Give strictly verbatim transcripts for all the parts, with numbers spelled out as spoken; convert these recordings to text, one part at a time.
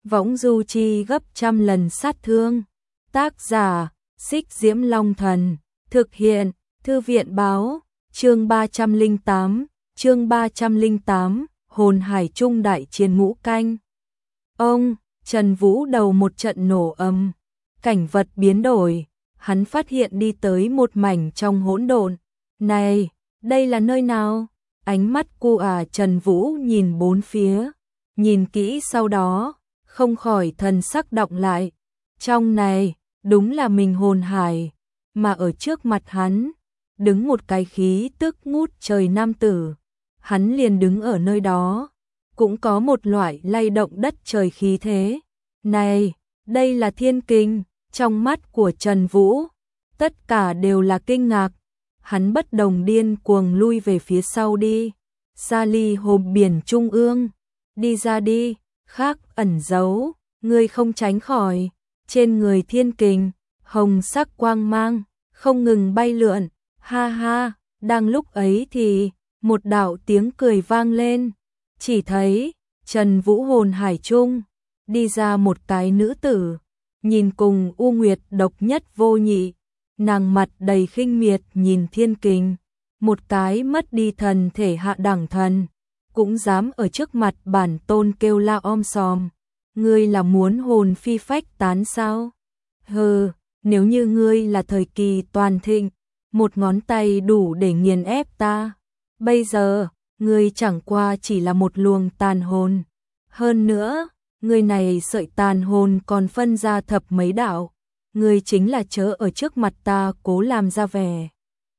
võng du chi gấp trăm lần sát thương. Tác giả, Xích Diễm Long Thần, thực hiện, Thư viện báo, chương ba trăm lẻ tám, chương ba trăm lẻ tám, hồn hải trung đại chiến ngũ canh. Ông, Trần Vũ đầu một trận nổ ầm, cảnh vật biến đổi, hắn phát hiện đi tới một mảnh trong hỗn độn. Này, đây là nơi nào? Ánh mắt cu à Trần Vũ nhìn bốn phía, nhìn kỹ sau đó, không khỏi thần sắc động lại. Trong này, đúng là mình hồn hải, mà ở trước mặt hắn, đứng một cái khí tức ngút trời nam tử. Hắn liền đứng ở nơi đó, cũng có một loại lay động đất trời khí thế. Này, đây là thiên kinh, trong mắt của Trần Vũ, tất cả đều là kinh ngạc. Hắn bất đồng điên cuồng lui về phía sau đi, xa ly hộp biển trung ương, đi ra đi, khác ẩn giấu, ngươi không tránh khỏi. Trên người thiên kình, hồng sắc quang mang, không ngừng bay lượn, ha ha, đang lúc ấy thì, một đạo tiếng cười vang lên, chỉ thấy, Trần Vũ hồn hải trung, đi ra một cái nữ tử, nhìn cùng U Nguyệt độc nhất vô nhị, nàng mặt đầy khinh miệt nhìn thiên kình, một cái mất đi thần thể hạ đẳng thần, cũng dám ở trước mặt bản tôn kêu la om sòm. Ngươi là muốn hồn phi phách tán sao? Hừ, nếu như ngươi là thời kỳ toàn thịnh, một ngón tay đủ để nghiền ép ta. Bây giờ, ngươi chẳng qua chỉ là một luồng tàn hồn. Hơn nữa, ngươi này sợi tàn hồn còn phân ra thập mấy đạo. Ngươi chính là chớ ở trước mặt ta cố làm ra vẻ.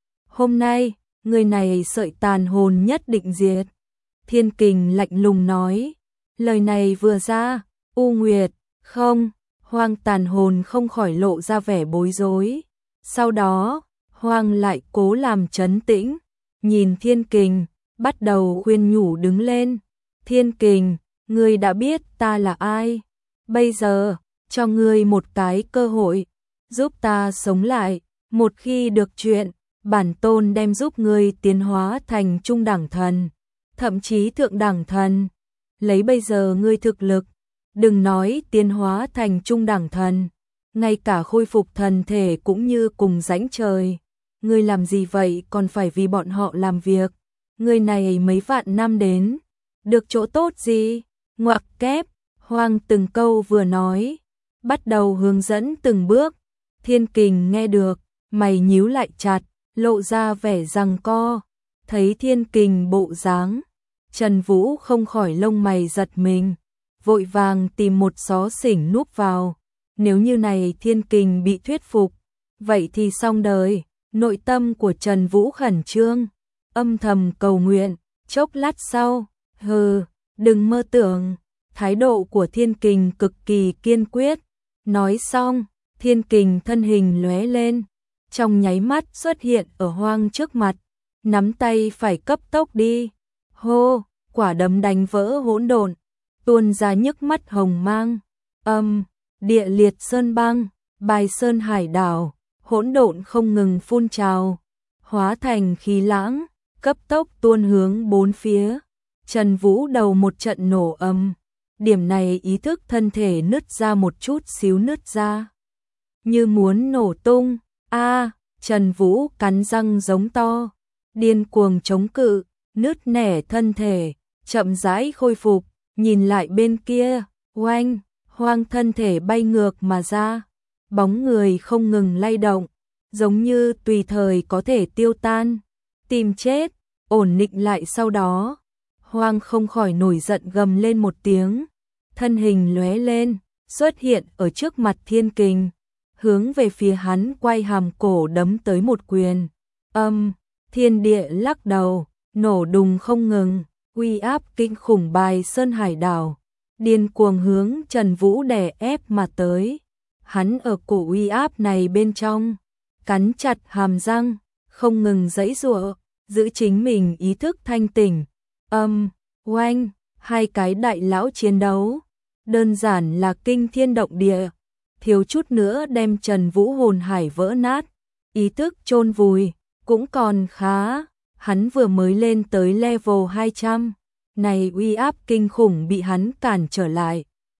Hôm nay, ngươi này sợi tàn hồn nhất định diệt. Thiên kình lạnh lùng nói. Lời này vừa ra, U Nguyệt, không, Hoang tàn hồn không khỏi lộ ra vẻ bối rối. Sau đó, Hoang lại cố làm trấn tĩnh, nhìn thiên kình, bắt đầu khuyên nhủ đứng lên. Thiên kình, ngươi đã biết ta là ai. Bây giờ, cho ngươi một cái cơ hội, giúp ta sống lại. Một khi được chuyện, bản tôn đem giúp ngươi tiến hóa thành trung đẳng thần, thậm chí thượng đẳng thần. Lấy bây giờ ngươi thực lực, đừng nói tiến hóa thành trung đẳng thần, ngay cả khôi phục thần thể cũng như cùng rãnh trời. Ngươi làm gì vậy còn phải vì bọn họ làm việc? Ngươi này mấy vạn năm đến, được chỗ tốt gì? Ngoặc kép, Hoang từng câu vừa nói, bắt đầu hướng dẫn từng bước. Thiên kình nghe được, mày nhíu lại chặt, lộ ra vẻ giằng co. Thấy thiên kình bộ dáng, Trần Vũ không khỏi lông mày giật mình, vội vàng tìm một xó xỉnh núp vào. Nếu như này thiên kình bị thuyết phục, vậy thì xong đời. Nội tâm của Trần Vũ khẩn trương, âm thầm cầu nguyện. Chốc lát sau, hừ, đừng mơ tưởng. Thái độ của thiên kình cực kỳ kiên quyết. Nói xong, thiên kình thân hình lóe lên, trong nháy mắt xuất hiện ở Hoang trước mặt, nắm tay phải cấp tốc đi. Hô, quả đấm đánh vỡ hỗn độn, tuôn ra nhức mắt hồng mang. Âm, địa liệt sơn băng, bài sơn hải đảo, hỗn độn không ngừng phun trào, hóa thành khí lãng, cấp tốc tuôn hướng bốn phía. Trần Vũ đầu một trận nổ ầm, điểm này ý thức thân thể nứt ra một chút xíu nứt ra, như muốn nổ tung. A, à, Trần Vũ cắn răng giống to, điên cuồng chống cự, nứt nẻ thân thể, chậm rãi khôi phục. Nhìn lại bên kia, oanh, Hoang thân thể bay ngược mà ra, bóng người không ngừng lay động, giống như tùy thời có thể tiêu tan. Tìm chết, ổn định lại sau đó, Hoang không khỏi nổi giận gầm lên một tiếng, thân hình lóe lên, xuất hiện ở trước mặt thiên kình, hướng về phía hắn quay hàm cổ đấm tới một quyền. Âm, thiên địa lắc đầu, nổ đùng không ngừng, uy áp kinh khủng bài sơn hải đảo, điên cuồng hướng Trần Vũ đè ép mà tới. Hắn ở cổ uy áp này bên trong, cắn chặt hàm răng, không ngừng giãy giụa, giữ chính mình ý thức thanh tỉnh. Âm, oanh, hai cái đại lão chiến đấu, đơn giản là kinh thiên động địa, thiếu chút nữa đem Trần Vũ hồn hải vỡ nát, ý thức chôn vùi, cũng còn khá. Hắn vừa mới lên tới level hai trăm, này uy áp kinh khủng bị hắn cản trở lại.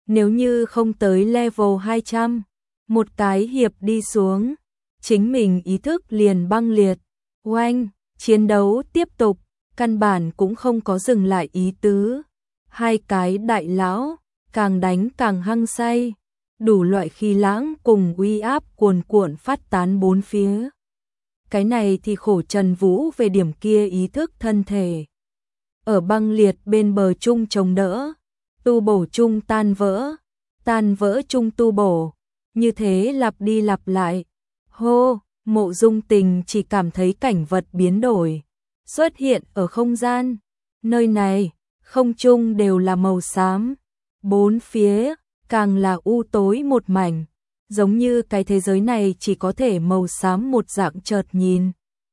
Nếu như không tới level hai trăm, một cái hiệp đi xuống, chính mình ý thức liền băng liệt. Oanh, chiến đấu tiếp tục, căn bản cũng không có dừng lại ý tứ. Hai cái đại lão, càng đánh càng hăng say, đủ loại khí lãng cùng uy áp cuồn cuộn phát tán bốn phía. Cái này thì khổ Trần Vũ về điểm kia ý thức thân thể. Ở băng liệt bên bờ chung chống đỡ, tu bổ chung tan vỡ, tan vỡ chung tu bổ, như thế lặp đi lặp lại. Hô, Mộ Dung Tình chỉ cảm thấy cảnh vật biến đổi, xuất hiện ở không gian. Nơi này, không trung đều là màu xám, bốn phía càng là u tối một mảnh, giống như cái thế giới này chỉ có thể màu xám một dạng chợt nhìn.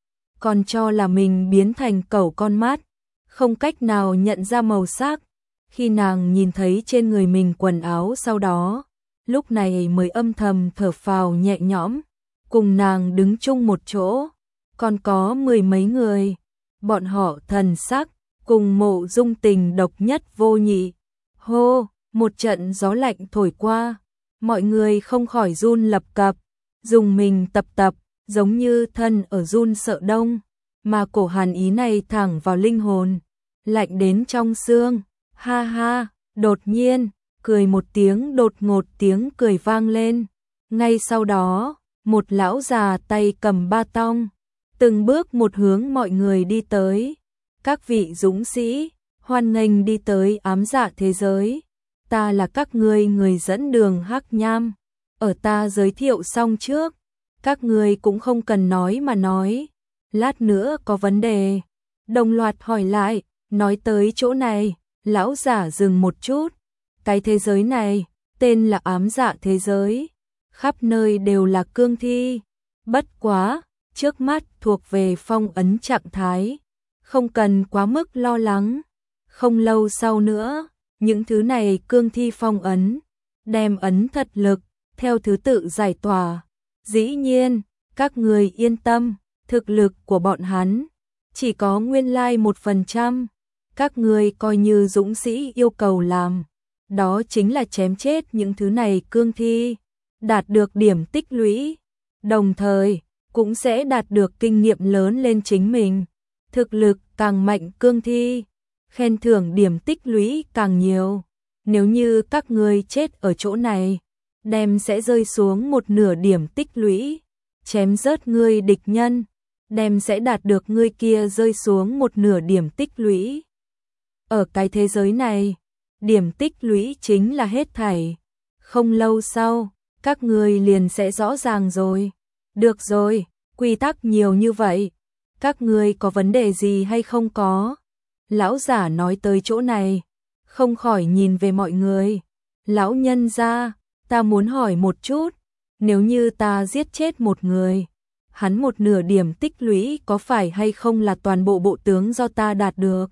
Còn cho là mình biến thành cẩu con mắt, không cách nào nhận ra màu sắc. Khi nàng nhìn thấy trên người mình quần áo sau đó, lúc này mới âm thầm thở phào nhẹ nhõm, cùng nàng đứng chung một chỗ, còn có mười mấy người, bọn họ thần sắc, cùng Mộ Dung Tình độc nhất vô nhị. Hô, một trận gió lạnh thổi qua, mọi người không khỏi run lập cập, dùng mình tập tập, giống như thân ở run sợ đông, mà cổ hàn ý này thẳng vào linh hồn, lạnh đến trong xương. Ha ha, đột nhiên, cười một tiếng đột ngột tiếng cười vang lên. Ngay sau đó, một lão già tay cầm ba tong, từng bước một hướng mọi người đi tới. Các vị dũng sĩ, hoan nghênh đi tới ám dạ thế giới. Ta là các ngươi người dẫn đường Hắc Nham. Ở ta giới thiệu xong trước, các ngươi cũng không cần nói mà nói. Lát nữa có vấn đề, đồng loạt hỏi lại, nói tới chỗ này. Lão giả dừng một chút, cái thế giới này, tên là ám dạ thế giới, khắp nơi đều là cương thi, bất quá, trước mắt thuộc về phong ấn trạng thái, không cần quá mức lo lắng, không lâu sau nữa, những thứ này cương thi phong ấn, đem ấn thật lực, theo thứ tự giải tỏa, dĩ nhiên, các người yên tâm, thực lực của bọn hắn, chỉ có nguyên lai một phần trăm. Các ngươi coi như dũng sĩ yêu cầu làm, đó chính là chém chết những thứ này cương thi, đạt được điểm tích lũy, đồng thời cũng sẽ đạt được kinh nghiệm lớn lên chính mình, thực lực càng mạnh cương thi, khen thưởng điểm tích lũy càng nhiều. Nếu như các ngươi chết ở chỗ này, đem sẽ rơi xuống một nửa điểm tích lũy, chém rớt ngươi địch nhân, đem sẽ đạt được ngươi kia rơi xuống một nửa điểm tích lũy. Ở cái thế giới này, điểm tích lũy chính là hết thảy. Không lâu sau, các người liền sẽ rõ ràng rồi. Được rồi, quy tắc nhiều như vậy. Các người có vấn đề gì hay không có? Lão giả nói tới chỗ này, không khỏi nhìn về mọi người. Lão nhân gia, ta muốn hỏi một chút, nếu như ta giết chết một người, hắn một nửa điểm tích lũy có phải hay không là toàn bộ bộ tướng do ta đạt được?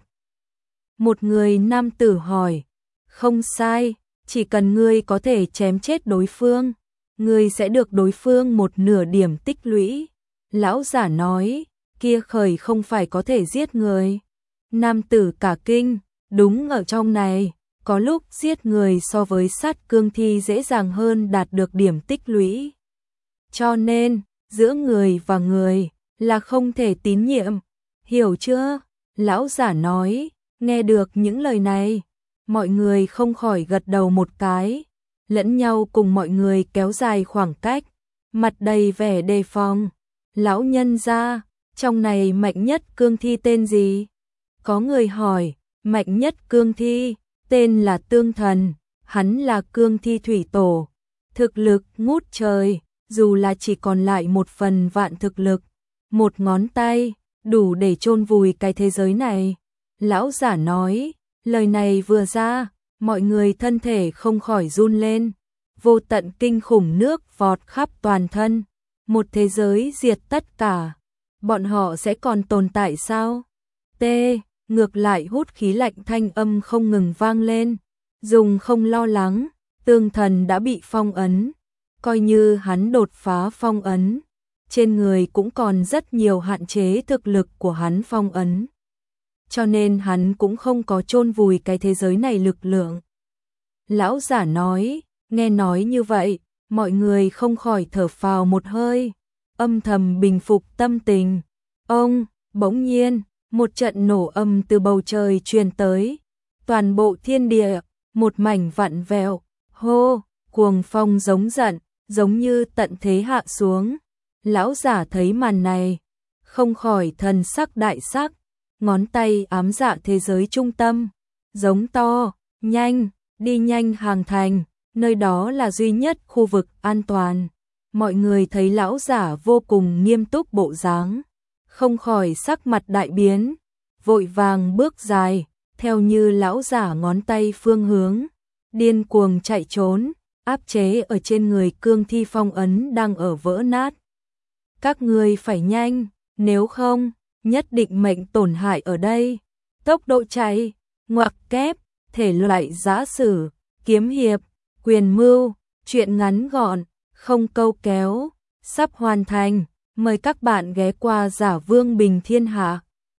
Một người nam tử hỏi, không sai, chỉ cần ngươi có thể chém chết đối phương, ngươi sẽ được đối phương một nửa điểm tích lũy. Lão giả nói, kia khởi không phải có thể giết người. Nam tử cả kinh, đúng ở trong này, có lúc giết người so với sát cương thi dễ dàng hơn đạt được điểm tích lũy. Cho nên, giữa người và người là không thể tín nhiệm, hiểu chưa? Lão giả nói. Nghe được những lời này, mọi người không khỏi gật đầu một cái, lẫn nhau cùng mọi người kéo dài khoảng cách, mặt đầy vẻ đề phòng. Lão nhân gia, trong này mạnh nhất cương thi tên gì? Có người hỏi, mạnh nhất cương thi, tên là Tương Thần, hắn là cương thi thủy tổ, thực lực ngút trời, dù là chỉ còn lại một phần vạn thực lực, một ngón tay, đủ để chôn vùi cái thế giới này. Lão giả nói, lời này vừa ra, mọi người thân thể không khỏi run lên, vô tận kinh khủng nước vọt khắp toàn thân, một thế giới diệt tất cả, bọn họ sẽ còn tồn tại sao? T, ngược lại hút khí lạnh thanh âm không ngừng vang lên, dùng không lo lắng, Tương Thần đã bị phong ấn, coi như hắn đột phá phong ấn, trên người cũng còn rất nhiều hạn chế thực lực của hắn phong ấn. Cho nên hắn cũng không có chôn vùi cái thế giới này lực lượng. Lão giả nói, nghe nói như vậy, mọi người không khỏi thở phào một hơi, âm thầm bình phục tâm tình. Ông, bỗng nhiên, một trận nổ âm từ bầu trời truyền tới, toàn bộ thiên địa, một mảnh vặn vẹo, hô, cuồng phong giống giận, giống như tận thế hạ xuống. Lão giả thấy màn này, không khỏi thần sắc đại sắc, ngón tay ám dạ thế giới trung tâm, giống to, nhanh, đi nhanh hàng thành, nơi đó là duy nhất khu vực an toàn. Mọi người thấy lão giả vô cùng nghiêm túc bộ dáng, không khỏi sắc mặt đại biến, vội vàng bước dài, theo như lão giả ngón tay phương hướng, điên cuồng chạy trốn, áp chế ở trên người cương thi phong ấn đang ở vỡ nát. Các ngươi phải nhanh, nếu không, nhất định mệnh tổn hại ở đây. Tốc độ chạy, ngoặc kép, thể loại giã sử, kiếm hiệp, quyền mưu, truyện ngắn gọn, không câu kéo, sắp hoàn thành. Mời các bạn ghé qua Giả Vương Bình Thiên Hạ.